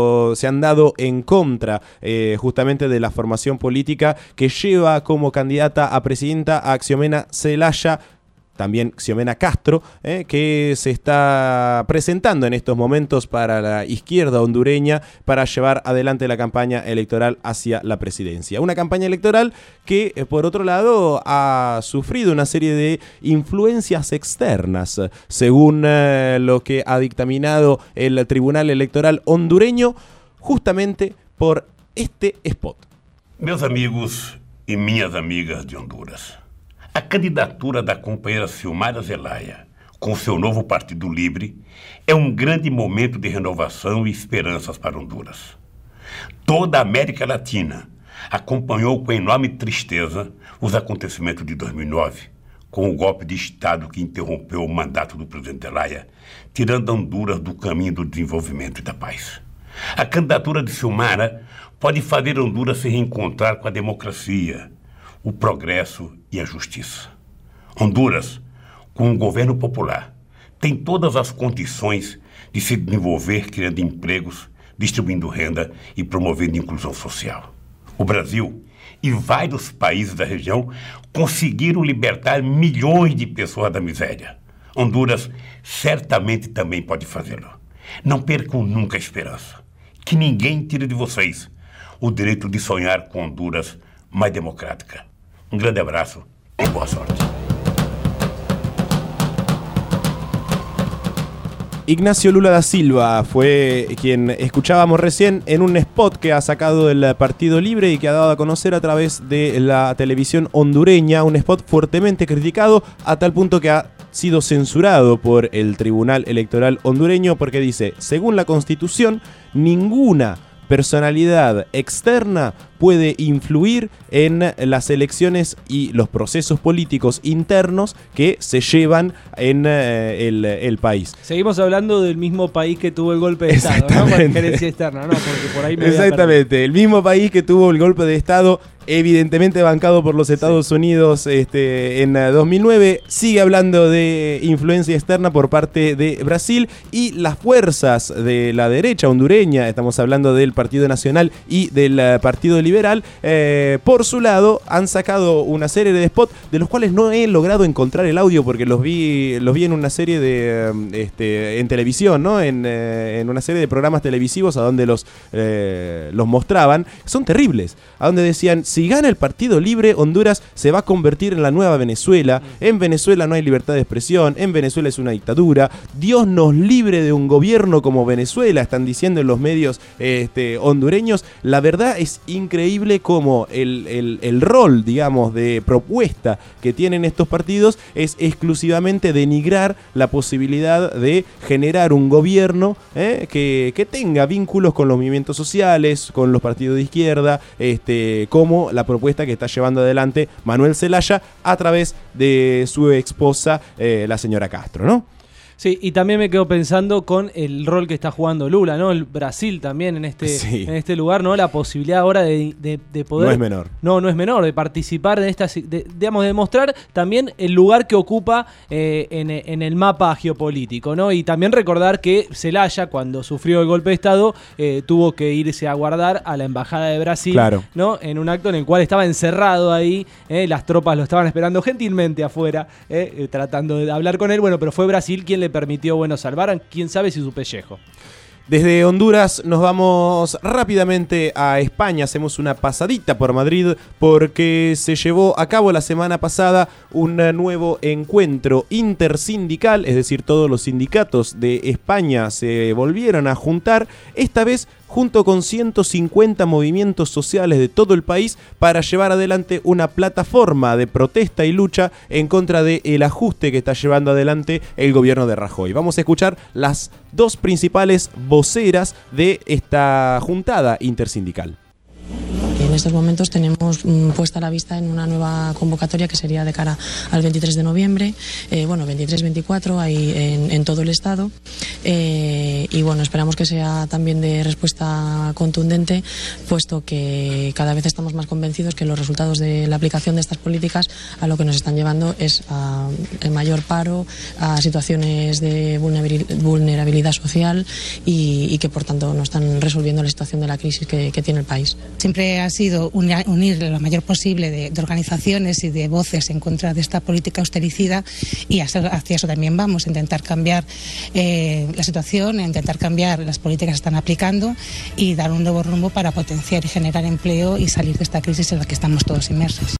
dado en contra justamente de la formación política que lleva como candidata a presidenta a Xiomena Zelaya, también Xiomena Castro, que se está presentando en estos momentos para la izquierda hondureña para llevar adelante la campaña electoral hacia la presidencia. Una campaña electoral que, por otro lado, ha sufrido una serie de influencias externas, según lo que ha dictaminado el Tribunal Electoral hondureño, justamente por este spot. Meus amigos e minhas amigas de Honduras, a candidatura da companheira Silmara Zelaya com seu novo Partido Livre é grande momento de renovação e esperanças para Honduras. Toda a América Latina acompanhou com enorme tristeza os acontecimentos de 2009, com o golpe de Estado que interrompeu o mandato do presidente Zelaya, tirando Honduras do caminho do desenvolvimento e da paz. A candidatura de Silmara pode fazer Honduras se reencontrar com a democracia, o progresso e a justiça. Honduras, com um governo popular, tem todas as condições de se desenvolver criando empregos, distribuindo renda e promovendo inclusão social. O Brasil e vários países da região conseguiram libertar milhões de pessoas da miséria. Honduras certamente também pode fazê-lo. Não percam nunca a esperança. Que ninguém tire de vocês o direito de sonhar com Honduras mais democrática. Grande abrazo y boa sorte. Ignacio Lula da Silva fue quien escuchábamos recién en un spot que ha sacado el Partido Libre y que ha dado a conocer a través de la televisión hondureña, un spot fuertemente criticado a tal punto que ha sido censurado por el Tribunal Electoral hondureño porque dice, según la Constitución, ninguna personalidad externa puede influir en las elecciones y los procesos políticos internos que se llevan en el país. Seguimos hablando del mismo país que tuvo el golpe de Estado, ¿no? Con injerencia externa, ¿no? Porque por ahí me Exactamente, el mismo país que tuvo el golpe de Estado, evidentemente bancado por los Estados Unidos en 2009, sigue hablando de influencia externa por parte de Brasil y las fuerzas de la derecha hondureña, estamos hablando del Partido Nacional y del Partido Libre, liberal, por su lado, han sacado una serie de spots de los cuales no he logrado encontrar el audio porque los vi en una serie de en televisión, ¿no? En una serie de programas televisivos a donde los mostraban. Son terribles. A donde decían, si gana el Partido Libre, Honduras se va a convertir en la nueva Venezuela. En Venezuela no hay libertad de expresión. En Venezuela es una dictadura. Dios nos libre de un gobierno como Venezuela, están diciendo en los medios hondureños. La verdad es increíble cómo el rol, digamos, de propuesta que tienen estos partidos es exclusivamente denigrar la posibilidad de generar un gobierno que tenga vínculos con los movimientos sociales, con los partidos de izquierda, como la propuesta que está llevando adelante Manuel Zelaya a través de su esposa, la señora Castro, ¿no? Sí, y también me quedo pensando con el rol que está jugando Lula, ¿no? El Brasil también en este lugar, ¿no? La posibilidad ahora de poder... No es menor. No es menor, de participar de estas, digamos, de mostrar también el lugar que ocupa en el mapa geopolítico, ¿no? Y también recordar que Zelaya, cuando sufrió el golpe de Estado, tuvo que irse a guardar a la Embajada de Brasil, claro, ¿no? En un acto en el cual estaba encerrado ahí, las tropas lo estaban esperando gentilmente afuera, tratando de hablar con él, bueno, pero fue Brasil quien le permitió, bueno, salvar, quién sabe si su pellejo. Desde Honduras nos vamos rápidamente a España, hacemos una pasadita por Madrid porque se llevó a cabo la semana pasada un nuevo encuentro intersindical, es decir, todos los sindicatos de España se volvieron a juntar, esta vez junto con 150 movimientos sociales de todo el país para llevar adelante una plataforma de protesta y lucha en contra del ajuste que está llevando adelante el gobierno de Rajoy. Vamos a escuchar las dos principales voceras de esta juntada intersindical. En estos momentos tenemos puesta la vista en una nueva convocatoria que sería de cara al 23 de noviembre, 23-24 ahí en todo el Estado, y bueno, esperamos que sea también de respuesta contundente, puesto que cada vez estamos más convencidos que los resultados de la aplicación de estas políticas a lo que nos están llevando es a el mayor paro, a situaciones de vulnerabilidad social y que por tanto no están resolviendo la situación de la crisis que tiene el país. Siempre ha sido unir lo mayor posible de organizaciones y de voces en contra de esta política austericida, y hacia eso también vamos, a intentar cambiar la situación, a intentar cambiar las políticas que están aplicando y dar un nuevo rumbo para potenciar y generar empleo y salir de esta crisis en la que estamos todos inmersos.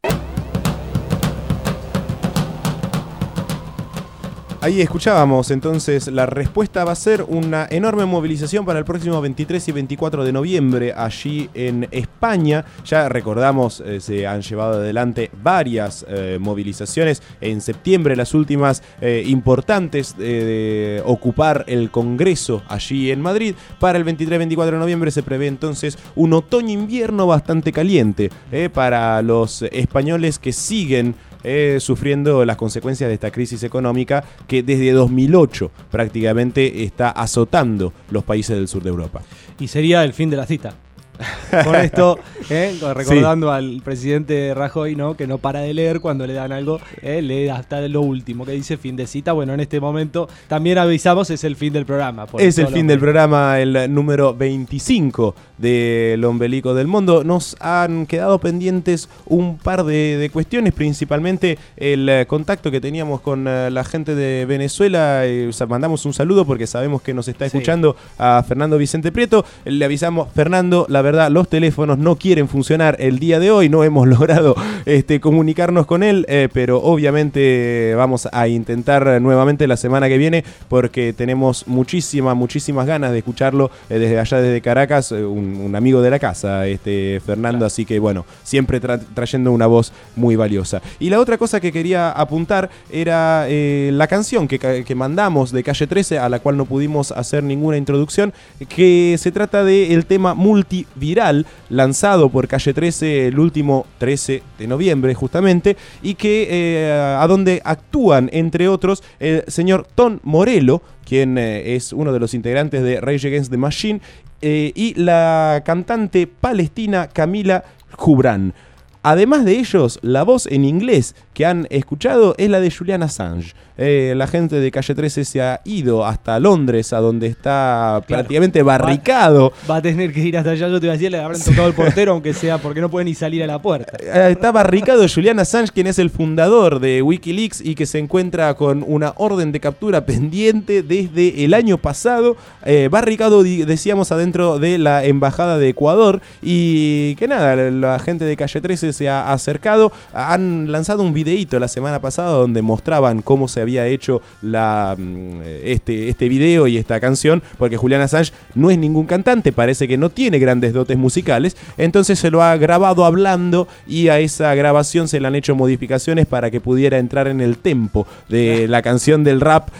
Ahí escuchábamos, entonces la respuesta va a ser una enorme movilización para el próximo 23 y 24 de noviembre allí en España. Ya recordamos, se han llevado adelante varias movilizaciones en septiembre, las últimas importantes de ocupar el Congreso allí en Madrid. Para el 23-24 de noviembre se prevé entonces un otoño-invierno bastante caliente para los españoles que siguen sufriendo las consecuencias de esta crisis económica que desde 2008 prácticamente está azotando los países del sur de Europa. Y sería el fin de la cita. Con esto, recordando al presidente Rajoy, ¿no? Que no para de leer cuando le dan algo, lee hasta lo último que dice fin de cita. Bueno, en este momento también avisamos, es el fin del programa. Es el fin del programa, el número 25 del Ombelico del Mundo. Nos han quedado pendientes un par de cuestiones, principalmente el contacto que teníamos con la gente de Venezuela. Mandamos un saludo porque sabemos que nos está escuchando a Fernando Vicente Prieto. Le avisamos, Fernando, la verdad, los teléfonos no quieren funcionar el día de hoy, no hemos logrado comunicarnos con él, pero obviamente vamos a intentar nuevamente la semana que viene porque tenemos muchísimas ganas de escucharlo desde allá, desde Caracas, un amigo de la casa, Fernando, así que bueno, siempre trayendo una voz muy valiosa. Y la otra cosa que quería apuntar era la canción que mandamos de Calle 13, a la cual no pudimos hacer ninguna introducción, que se trata del tema Multiviral, lanzado por Calle 13 el último 13 de noviembre justamente, y que a donde actúan entre otros el señor Tom Morello, quien es uno de los integrantes de Rage Against the Machine, y la cantante palestina Camila Jubran. Además de ellos, la voz en inglés que han escuchado es la de Julian Assange. La gente de Calle 13 se ha ido hasta Londres, a donde está prácticamente barricado. Va a tener que ir hasta allá, yo te iba a decir, le habrán tocado el portero, aunque sea porque no puede ni salir a la puerta. Está barricado Julian Assange, quien es el fundador de Wikileaks y que se encuentra con una orden de captura pendiente desde el año pasado. Barricado, decíamos, adentro de la Embajada de Ecuador. Y que nada, la gente de Calle 13 se ha acercado. Han lanzado un videíto la semana pasada donde mostraban cómo se había hecho este video y esta canción, porque Julian Assange no es ningún cantante, parece que no tiene grandes dotes musicales, entonces se lo ha grabado hablendo y a esa grabación se le han hecho modificaciones para que pudiera entrar en el tempo de la canción del rap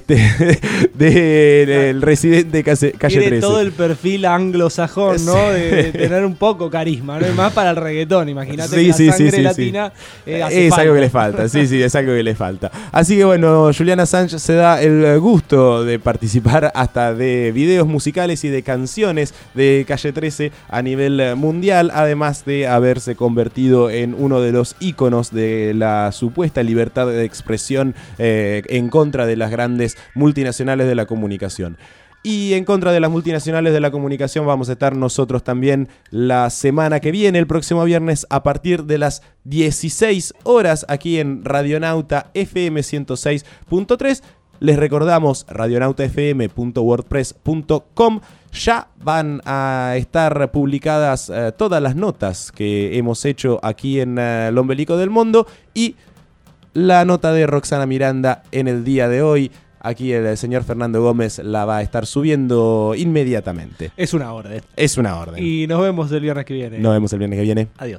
del residente Calle 13. Tiene todo el perfil anglosajón, ¿no? De tener un poco carisma, ¿no? Es más para el reggaetón, imagínate que la sangre latina hace es falta. algo que le falta, sí, es algo que le falta. Así que bueno, Julian Assange se da el gusto de participar hasta de videos musicales y de canciones de Calle 13 a nivel mundial, además de haberse convertido en uno de los íconos de la supuesta libertad de expresión en contra de las grandes multinacionales de la comunicación. Y en contra de las multinacionales de la comunicación vamos a estar nosotros también la semana que viene, el próximo viernes, a partir de las 16 horas, aquí en Radionauta FM 106.3. Les recordamos radionautafm.wordpress.com. Ya van a estar publicadas todas las notas que hemos hecho aquí en El Ombelico del Mundo y la nota de Roxana Miranda en el día de hoy. Aquí el señor Fernando Gómez la va a estar subiendo inmediatamente. Es una orden. Es una orden. Y nos vemos el viernes que viene. Nos vemos el viernes que viene. Adiós.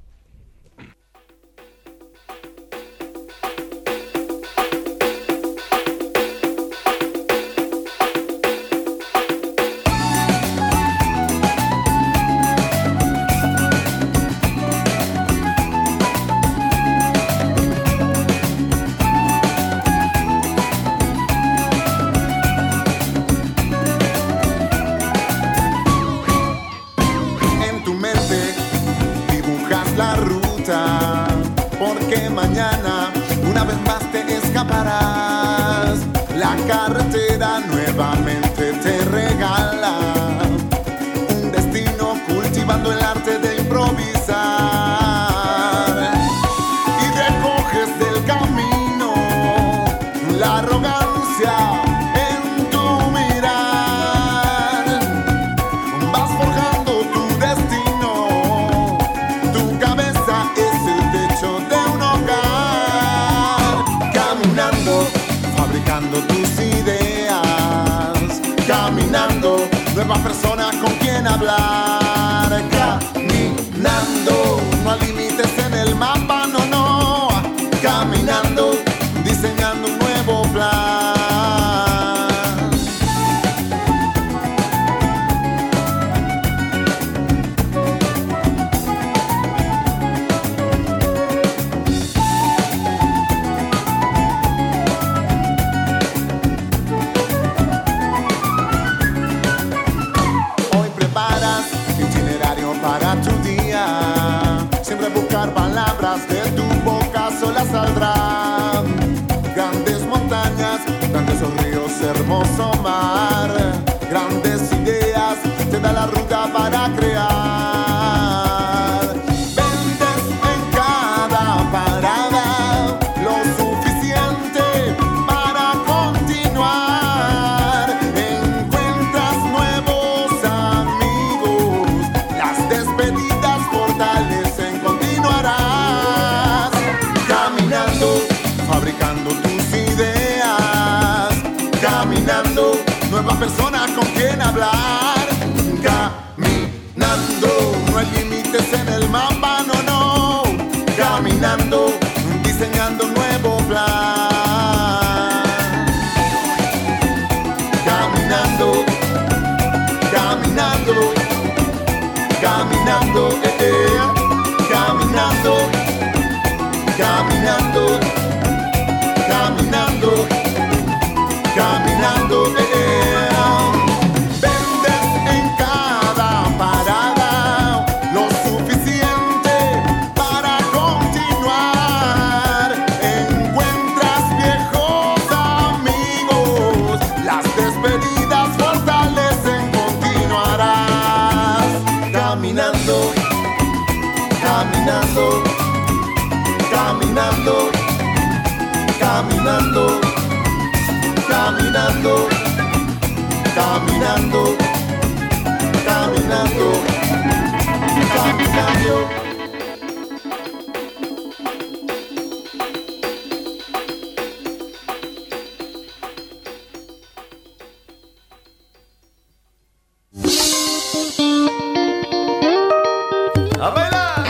La carretera nuevamente te regala un destino cultivando el arte de improvisar y recoges del camino la arrogancia en tu mirar. Vas forjando tu destino, tu cabeza es el techo de un hogar, caminando, fabricando tus ideas, caminando, nueva persona con quien hablar, caminando, no hay límites en el mapa, no, caminando, diseñando un nuevo plan. Para tu día, siempre buscar palabras de tu boca sola saldrán. Grandes montañas, grandes ríos, hermoso mar, grandes ideas, te da la ruta para crear. Vendes en cada parada lo suficiente para continuar. Encuentras nuevos amigos, las despedidas fortalecen, continuarás caminando, fabricando tus ideas, caminando, nueva persona con quien hablar, caminando, no hay límites en el mapa, no, caminando, diseñando un nuevo plan, caminando, caminando, caminando, caminando, caminando, caminando, caminando, vendes en cada parada lo suficiente caminando, caminando, caminando, caminando, caminando, caminando. ¡A bailar!